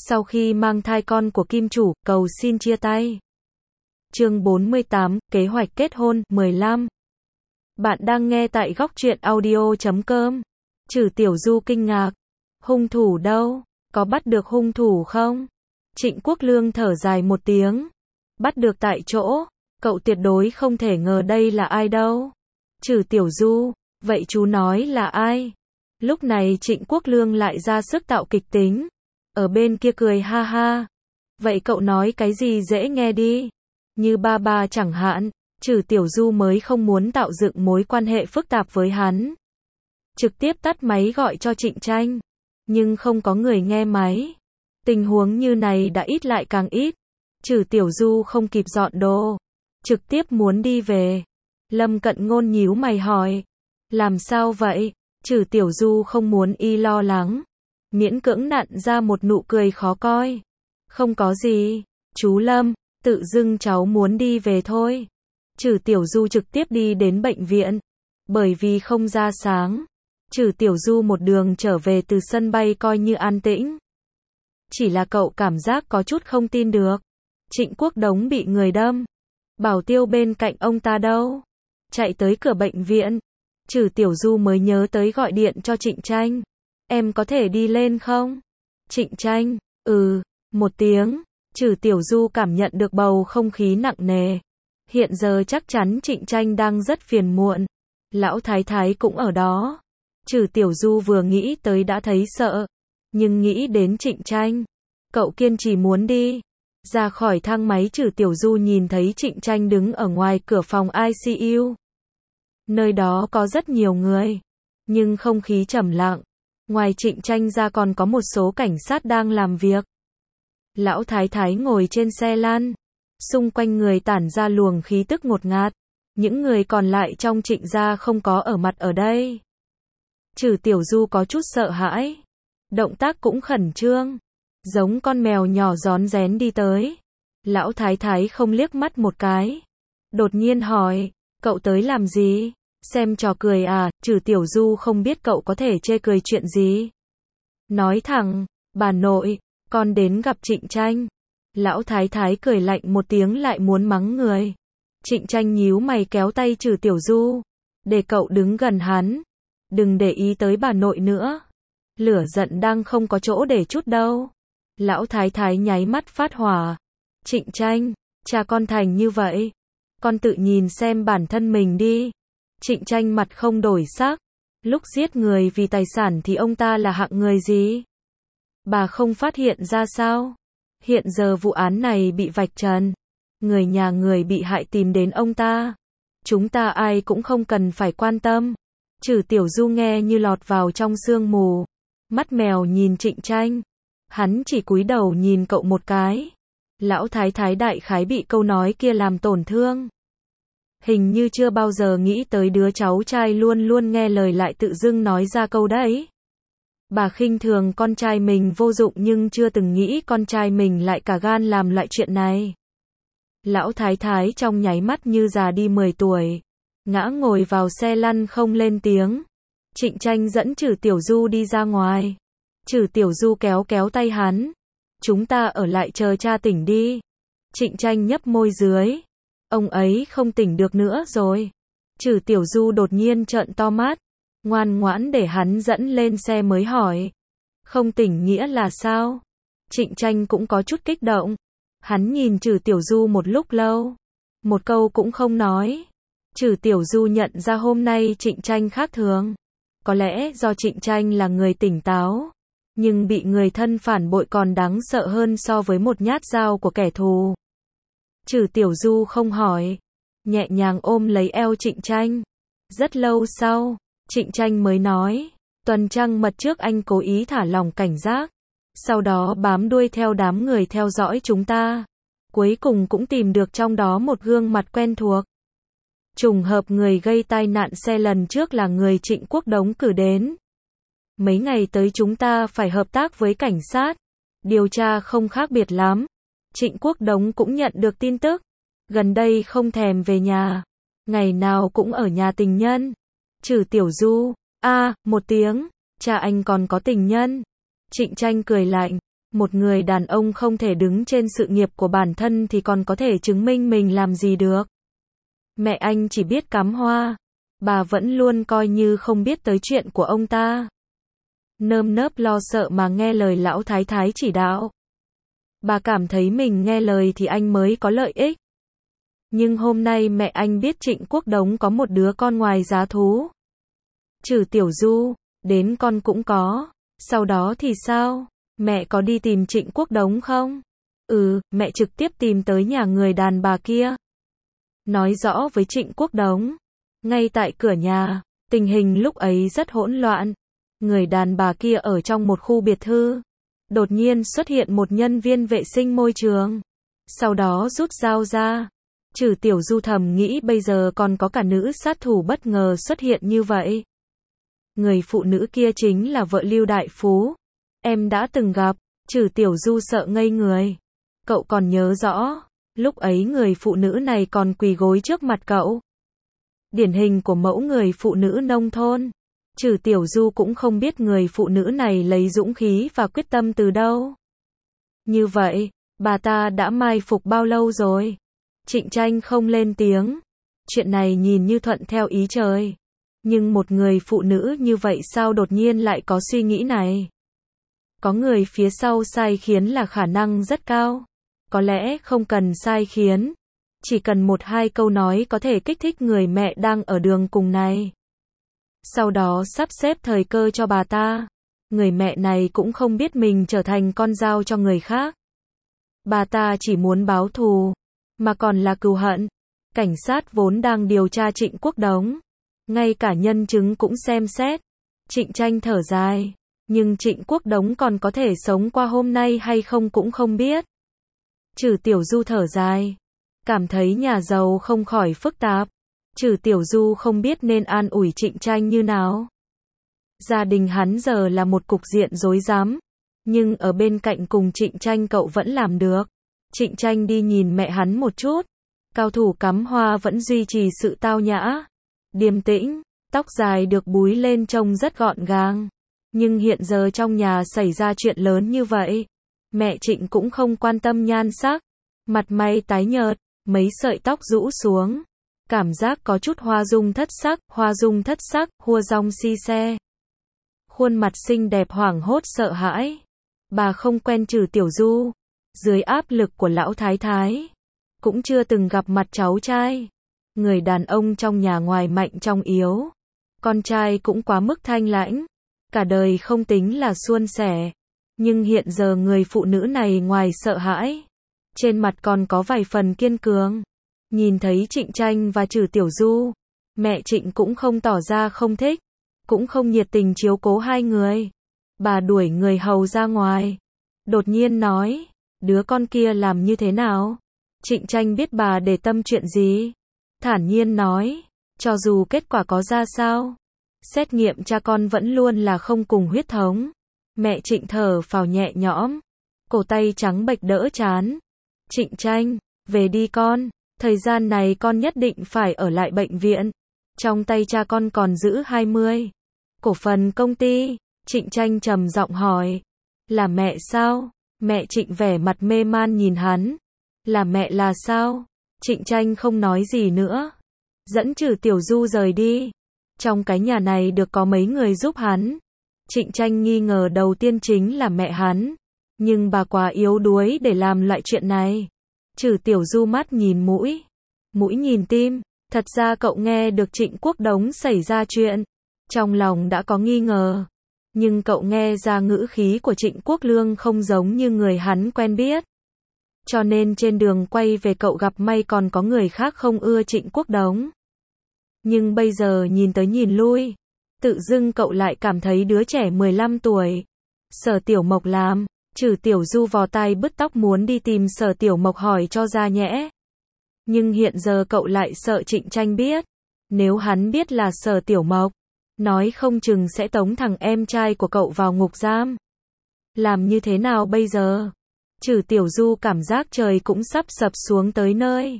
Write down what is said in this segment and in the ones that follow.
Sau khi mang thai con của kim chủ, cầu xin chia tay. Chương 48, kế hoạch kết hôn, 15. Bạn đang nghe tại góc truyện audio.com. Trừ Tiểu Du kinh ngạc. Hung thủ đâu? Có bắt được hung thủ không? Trịnh Quốc Lương thở dài một tiếng. Bắt được tại chỗ. Cậu tuyệt đối không thể ngờ đây là ai đâu. Trừ Tiểu Du, vậy chú nói là ai? Lúc này Trịnh Quốc Lương lại ra sức tạo kịch tính. Ở bên kia cười ha ha. Vậy cậu nói cái gì dễ nghe đi. Như ba chẳng hạn. Trừ Tiểu Du mới không muốn tạo dựng mối quan hệ phức tạp với hắn. Trực tiếp tắt máy gọi cho Trịnh Tranh. Nhưng không có người nghe máy. Tình huống như này đã ít lại càng ít. Trừ Tiểu Du không kịp dọn đồ. Trực tiếp muốn đi về. Lâm Cận Ngôn nhíu mày hỏi. Làm sao vậy? Trừ Tiểu Du không muốn y lo lắng. Miễn cưỡng nặn ra một nụ cười khó coi. Không có gì. Chú Lâm, tự dưng cháu muốn đi về thôi. Trừ Tiểu Du trực tiếp đi đến bệnh viện. Bởi vì không ra sáng. Trừ Tiểu Du một đường trở về từ sân bay coi như an tĩnh. Chỉ là cậu cảm giác có chút không tin được. Trịnh Quốc Đống bị người đâm. Bảo tiêu bên cạnh ông ta đâu? Chạy tới cửa bệnh viện. Trừ Tiểu Du mới nhớ tới gọi điện cho Trịnh Tranh. Em có thể đi lên không? Trịnh Tranh, một tiếng. Trừ Tiểu Du cảm nhận được bầu không khí nặng nề. Hiện giờ chắc chắn Trịnh Tranh đang rất phiền muộn. Lão Thái Thái cũng ở đó. Trừ Tiểu Du vừa nghĩ tới đã thấy sợ. Nhưng nghĩ đến Trịnh Tranh. Cậu kiên trì muốn đi. Ra khỏi thang máy Trừ Tiểu Du nhìn thấy Trịnh Tranh đứng ở ngoài cửa phòng ICU. Nơi đó có rất nhiều người. Nhưng không khí trầm lặng. Ngoài Trịnh Tranh ra còn có một số cảnh sát đang làm việc. Lão Thái Thái ngồi trên xe lăn. Xung quanh người tản ra luồng khí tức ngột ngạt. Những người còn lại trong Trịnh gia không có ở mặt ở đây. Trừ Tiểu Du có chút sợ hãi. Động tác cũng khẩn trương. Giống con mèo nhỏ rón rén đi tới. Lão Thái Thái không liếc mắt một cái. Đột nhiên hỏi, cậu tới làm gì? Xem trò cười à? Trừ Tiểu Du không biết cậu có thể chê cười chuyện gì. Nói thẳng, bà nội, con đến gặp Trịnh Tranh. Lão Thái Thái cười lạnh một tiếng lại muốn mắng người. Trịnh Tranh nhíu mày kéo tay Trừ Tiểu Du. Để cậu đứng gần hắn. Đừng để ý tới bà nội nữa. Lửa giận đang không có chỗ để chút đâu. Lão Thái Thái nháy mắt phát hỏa. Trịnh Tranh, cha con thành như vậy. Con tự nhìn xem bản thân mình đi. Trịnh Tranh mặt không đổi sắc. Lúc giết người vì tài sản thì ông ta là hạng người gì? Bà không phát hiện ra sao? Hiện giờ vụ án này bị vạch trần. Người nhà người bị hại tìm đến ông ta. Chúng ta ai cũng không cần phải quan tâm. Trừ Tiểu Du nghe như lọt vào trong sương mù. Mắt mèo nhìn Trịnh Tranh. Hắn chỉ cúi đầu nhìn cậu một cái. Lão Thái Thái đại khái bị câu nói kia làm tổn thương. Hình như chưa bao giờ nghĩ tới đứa cháu trai luôn luôn nghe lời lại tự dưng nói ra câu đấy. Bà khinh thường con trai mình vô dụng nhưng chưa từng nghĩ con trai mình lại cả gan làm loại chuyện này. Lão Thái Thái trong nháy mắt như già đi 10 tuổi. Ngã ngồi vào xe lăn không lên tiếng. Trịnh Tranh dẫn Trừ Tiểu Du đi ra ngoài. Trừ Tiểu Du kéo kéo tay hắn. Chúng ta ở lại chờ cha tỉnh đi. Trịnh Tranh nhấp môi dưới. Ông ấy không tỉnh được nữa rồi. Trừ Tiểu Du đột nhiên trợn to mắt. Ngoan ngoãn để hắn dẫn lên xe mới hỏi. Không tỉnh nghĩa là sao? Trịnh Tranh cũng có chút kích động. Hắn nhìn Trừ Tiểu Du một lúc lâu. Một câu cũng không nói. Trừ Tiểu Du nhận ra hôm nay Trịnh Tranh khác thường. Có lẽ do Trịnh Tranh là người tỉnh táo. Nhưng bị người thân phản bội còn đáng sợ hơn so với một nhát dao của kẻ thù. Trừ Tiểu Du không hỏi. Nhẹ nhàng ôm lấy eo Trịnh Tranh. Rất lâu sau, Trịnh Tranh mới nói. Tuần trăng mật trước anh cố ý thả lỏng cảnh giác. Sau đó bám đuôi theo đám người theo dõi chúng ta. Cuối cùng cũng tìm được trong đó một gương mặt quen thuộc. Trùng hợp người gây tai nạn xe lần trước là người Trịnh Quốc Đống cử đến. Mấy ngày tới chúng ta phải hợp tác với cảnh sát. Điều tra không khác biệt lắm. Trịnh Quốc Đống cũng nhận được tin tức. Gần đây không thèm về nhà. Ngày nào cũng ở nhà tình nhân. Trừ Tiểu Du. Một tiếng. Cha anh còn có tình nhân. Trịnh Tranh cười lạnh. Một người đàn ông không thể đứng trên sự nghiệp của bản thân thì còn có thể chứng minh mình làm gì được. Mẹ anh chỉ biết cắm hoa. Bà vẫn luôn coi như không biết tới chuyện của ông ta. Nơm nớp lo sợ mà nghe lời lão thái thái chỉ đạo. Bà cảm thấy mình nghe lời thì anh mới có lợi ích. Nhưng hôm nay mẹ anh biết Trịnh Quốc Đống có một đứa con ngoài giá thú. Trừ Tiểu Du, đến con cũng có. Sau đó thì sao? Mẹ có đi tìm Trịnh Quốc Đống không? Mẹ trực tiếp tìm tới nhà người đàn bà kia. Nói rõ với Trịnh Quốc Đống. Ngay tại cửa nhà, tình hình lúc ấy rất hỗn loạn. Người đàn bà kia ở trong một khu biệt thự. Đột nhiên xuất hiện một nhân viên vệ sinh môi trường. Sau đó rút dao ra. Trừ Tiểu Du thầm nghĩ bây giờ còn có cả nữ sát thủ bất ngờ xuất hiện như vậy. Người phụ nữ kia chính là vợ Lưu Đại Phú. Em đã từng gặp. Trừ Tiểu Du sợ ngây người. Cậu còn nhớ rõ. Lúc ấy người phụ nữ này còn quỳ gối trước mặt cậu. Điển hình của mẫu người phụ nữ nông thôn. Trừ Tiểu Du cũng không biết người phụ nữ này lấy dũng khí và quyết tâm từ đâu. Như vậy, bà ta đã mai phục bao lâu rồi? Trịnh Tranh không lên tiếng. Chuyện này nhìn như thuận theo ý trời. Nhưng một người phụ nữ như vậy sao đột nhiên lại có suy nghĩ này? Có người phía sau sai khiến là khả năng rất cao. Có lẽ không cần sai khiến. Chỉ cần một hai câu nói có thể kích thích người mẹ đang ở đường cùng này. Sau đó sắp xếp thời cơ cho bà ta. Người mẹ này cũng không biết mình trở thành con dao cho người khác. Bà ta chỉ muốn báo thù, mà còn là cừu hận. Cảnh sát vốn đang điều tra Trịnh Quốc Đống. Ngay cả nhân chứng cũng xem xét. Trịnh Tranh thở dài. Nhưng Trịnh Quốc Đống còn có thể sống qua hôm nay hay không cũng không biết. Trừ Tiểu Du thở dài. Cảm thấy nhà giàu không khỏi phức tạp. Trừ Tiểu Du không biết nên an ủi Trịnh Tranh như nào. Gia đình hắn giờ là một cục diện rối rắm. Nhưng ở bên cạnh cùng Trịnh Tranh cậu vẫn làm được. Trịnh Tranh đi nhìn mẹ hắn một chút. Cao thủ cắm hoa vẫn duy trì sự tao nhã, điềm tĩnh, tóc dài được búi lên trông rất gọn gàng. Nhưng hiện giờ trong nhà xảy ra chuyện lớn như vậy. Mẹ Trịnh cũng không quan tâm nhan sắc. Mặt mày tái nhợt, mấy sợi tóc rũ xuống. Cảm giác có chút hoa dung thất sắc, hua rong si xe. Khuôn mặt xinh đẹp hoảng hốt sợ hãi. Bà không quen Trừ Tiểu Du. Dưới áp lực của lão thái thái. Cũng chưa từng gặp mặt cháu trai. Người đàn ông trong nhà ngoài mạnh trong yếu. Con trai cũng quá mức thanh lãnh. Cả đời không tính là suôn sẻ. Nhưng hiện giờ người phụ nữ này ngoài sợ hãi. Trên mặt còn có vài phần kiên cường. Nhìn thấy Trịnh Tranh và Trừ Tiểu Du. Mẹ Trịnh cũng không tỏ ra không thích. Cũng không nhiệt tình chiếu cố hai người. Bà đuổi người hầu ra ngoài. Đột nhiên nói. Đứa con kia làm như thế nào? Trịnh Tranh biết bà để tâm chuyện gì. Thản nhiên nói. Cho dù kết quả có ra sao. Xét nghiệm cha con vẫn luôn là không cùng huyết thống. Mẹ Trịnh thở phào nhẹ nhõm. Cổ tay trắng bệch đỡ chán. Trịnh Tranh, về đi con. Thời gian này con nhất định phải ở lại bệnh viện. Trong tay cha con còn giữ 20 cổ phần công ty. Trịnh Tranh trầm giọng hỏi. Là mẹ sao? Mẹ Trịnh vẻ mặt mê man nhìn hắn. Là mẹ là sao? Trịnh Tranh không nói gì nữa. Dẫn Trừ Tiểu Du rời đi. Trong cái nhà này được có mấy người giúp hắn. Trịnh Tranh nghi ngờ đầu tiên chính là mẹ hắn. Nhưng bà quá yếu đuối để làm loại chuyện này. Trừ Tiểu Du mắt nhìn mũi. Mũi nhìn tim. Thật ra cậu nghe được Trịnh Quốc Đống xảy ra chuyện. Trong lòng đã có nghi ngờ. Nhưng cậu nghe ra ngữ khí của Trịnh Quốc Lương không giống như người hắn quen biết. Cho nên trên đường quay về cậu gặp may còn có người khác không ưa Trịnh Quốc Đống. Nhưng bây giờ nhìn tới nhìn lui. Tự dưng cậu lại cảm thấy đứa trẻ 15 tuổi. Sở Tiểu Mộc làm. Trừ Tiểu Du vò tai bứt tóc muốn đi tìm Sở Tiểu Mộc hỏi cho ra nhẽ. Nhưng hiện giờ cậu lại sợ Trịnh Tranh biết. Nếu hắn biết là Sở Tiểu Mộc, nói không chừng sẽ tống thằng em trai của cậu vào ngục giam. Làm như thế nào bây giờ? Trừ Tiểu Du cảm giác trời cũng sắp sập xuống tới nơi.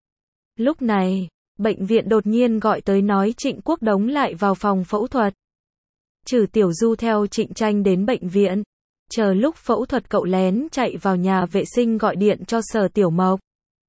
Lúc này, bệnh viện đột nhiên gọi tới nói Trịnh Quốc Đống lại vào phòng phẫu thuật. Trừ Tiểu Du theo Trịnh Tranh đến bệnh viện. Chờ lúc phẫu thuật cậu lén chạy vào nhà vệ sinh gọi điện cho Sở Tiểu Mộc.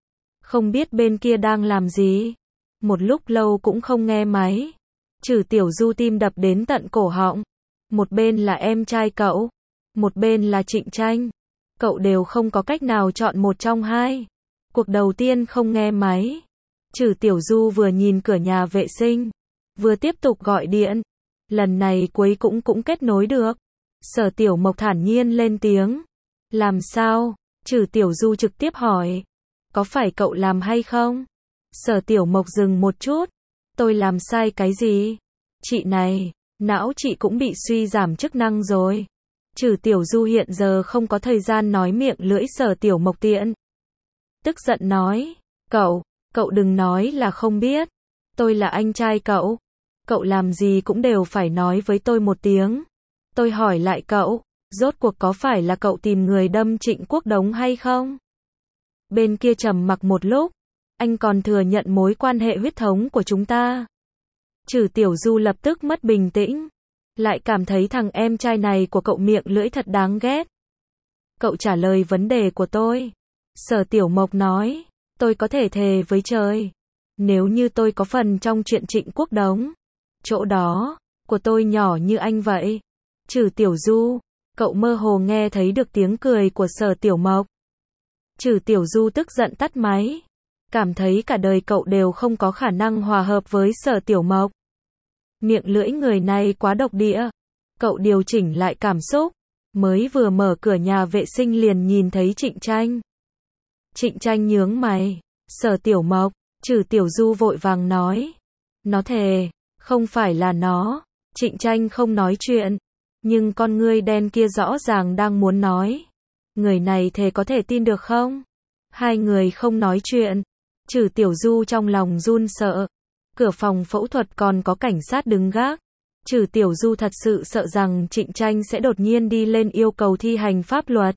Không biết bên kia đang làm gì. Một lúc lâu cũng không nghe máy. Trừ Tiểu Du tim đập đến tận cổ họng. Một bên là em trai cậu, một bên là Trịnh Tranh. Cậu đều không có cách nào chọn một trong hai. Cuộc đầu tiên không nghe máy. Trừ Tiểu Du vừa nhìn cửa nhà vệ sinh, vừa tiếp tục gọi điện. Lần này cuối cũng kết nối được. Sở Tiểu Mộc thản nhiên lên tiếng. Làm sao? Trừ Tiểu Du trực tiếp hỏi. Có phải cậu làm hay không? Sở Tiểu Mộc dừng một chút. Tôi làm sai cái gì? Chị này, não chị cũng bị suy giảm chức năng rồi. Trừ Tiểu Du hiện giờ không có thời gian nói miệng lưỡi Sở Tiểu Mộc tiện. Tức giận nói. Cậu đừng nói là không biết. Tôi là anh trai cậu. Cậu làm gì cũng đều phải nói với tôi một tiếng. Tôi hỏi lại cậu, rốt cuộc có phải là cậu tìm người đâm Trịnh Quốc Đống hay không? Bên kia trầm mặc một lúc, anh còn thừa nhận mối quan hệ huyết thống của chúng ta. Trừ Tiểu Du lập tức mất bình tĩnh, lại cảm thấy thằng em trai này của cậu miệng lưỡi thật đáng ghét. Cậu trả lời vấn đề của tôi. Sở Tiểu Mộc nói, tôi có thể thề với trời, nếu như tôi có phần trong chuyện Trịnh Quốc Đống, chỗ đó của tôi nhỏ như anh vậy. Trừ Tiểu Du, cậu mơ hồ nghe thấy được tiếng cười của Sở Tiểu Mộc. Trừ Tiểu Du tức giận tắt máy, cảm thấy cả đời cậu đều không có khả năng hòa hợp với Sở Tiểu Mộc. Miệng lưỡi người này quá độc địa. Cậu điều chỉnh lại cảm xúc, mới vừa mở cửa nhà vệ sinh liền nhìn thấy Trịnh Tranh. Trịnh Tranh nhướng mày. Sở Tiểu Mộc, Trừ Tiểu Du vội vàng nói. Nó thề, không phải là nó. Trịnh Tranh không nói chuyện, nhưng con ngươi đen kia rõ ràng đang muốn nói. Người này thề có thể tin được không? Hai người không nói chuyện. Trừ Tiểu Du trong lòng run sợ. Cửa phòng phẫu thuật còn có cảnh sát đứng gác. Trừ Tiểu Du thật sự sợ rằng Trịnh Tranh sẽ đột nhiên đi lên yêu cầu thi hành pháp luật.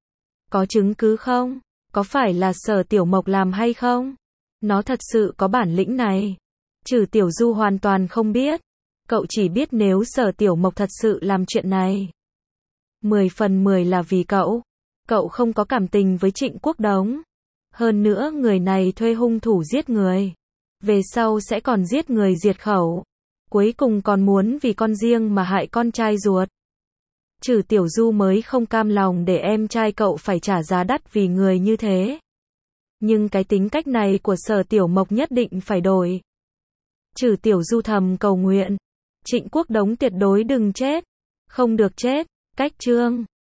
Có chứng cứ không? Có phải là Sở Tiểu Mộc làm hay không? Nó thật sự có bản lĩnh này. Trừ Tiểu Du hoàn toàn không biết. Cậu chỉ biết nếu Sở Tiểu Mộc thật sự làm chuyện này, 10 phần 10 là vì cậu. Cậu không có cảm tình với Trịnh Quốc Đống. Hơn nữa người này thuê hung thủ giết người. Về sau sẽ còn giết người diệt khẩu. Cuối cùng còn muốn vì con riêng mà hại con trai ruột. Trừ Tiểu Du mới không cam lòng để em trai cậu phải trả giá đắt vì người như thế. Nhưng cái tính cách này của Sở Tiểu Mộc nhất định phải đổi. Trừ Tiểu Du thầm cầu nguyện. Trịnh Quốc Đống tuyệt đối đừng chết. Không được chết. Cách chương